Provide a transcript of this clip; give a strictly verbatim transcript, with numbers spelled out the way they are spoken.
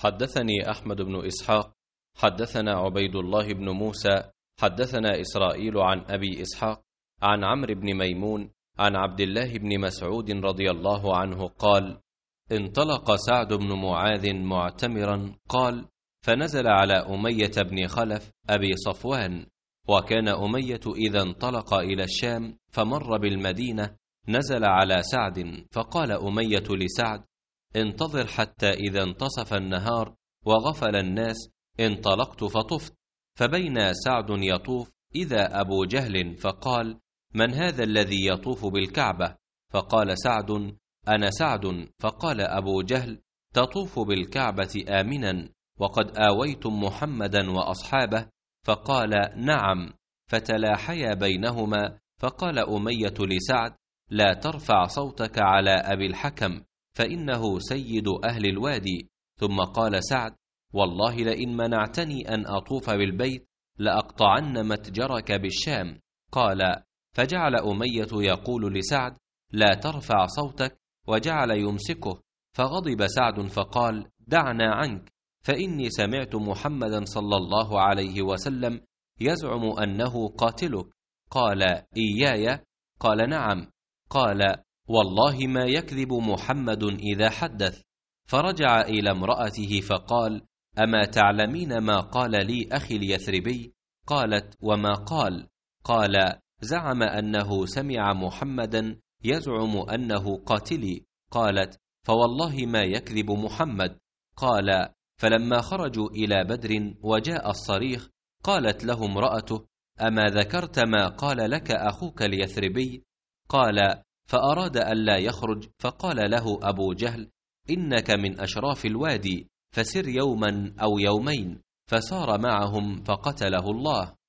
حدثني أحمد بن إسحاق حدثنا عبيد الله بن موسى حدثنا إسرائيل عن أبي إسحاق عن عمرو بن ميمون عن عبد الله بن مسعود رضي الله عنه قال: انطلق سعد بن معاذ معتمرا، قال: فنزل على أمية بن خلف أبي صفوان، وكان أمية إذا انطلق إلى الشام فمر بالمدينة نزل على سعد، فقال أمية لسعد: انتظر حتى إذا انتصف النهار وغفل الناس انطلقت فطفت، فبين سعد يطوف إذا أبو جهل، فقال: من هذا الذي يطوف بالكعبة؟ فقال سعد: أنا سعد. فقال أبو جهل: تطوف بالكعبة آمنا وقد آويتم محمدا وأصحابه؟ فقال: نعم. فتلاحيا بينهما، فقال أمية لسعد: لا ترفع صوتك على أبي الحكم فإنه سيد أهل الوادي. ثم قال سعد: والله لئن منعتني أن أطوف بالبيت لأقطعن متجرك بالشام. قال: فجعل أمية يقول لسعد: لا ترفع صوتك، وجعل يمسكه، فغضب سعد فقال: دعنا عنك، فإني سمعت محمدا صلى الله عليه وسلم يزعم أنه قاتلك. قال: إياي؟ قال: نعم. قال: والله ما يكذب محمد إذا حدث. فرجع إلى امرأته فقال: أما تعلمين ما قال لي أخي اليثربي؟ قالت: وما قال؟ قال: زعم أنه سمع محمدا يزعم أنه قاتلي. قالت: فوالله ما يكذب محمد. قال: فلما خرجوا إلى بدر وجاء الصريخ قالت له امرأته: أما ذكرت ما قال لك أخوك اليثربي؟ قال: فأراد ألا يخرج، فقال له أبو جهل: إنك من أشراف الوادي، فسر يوما أو يومين. فسار معهم فقتله الله.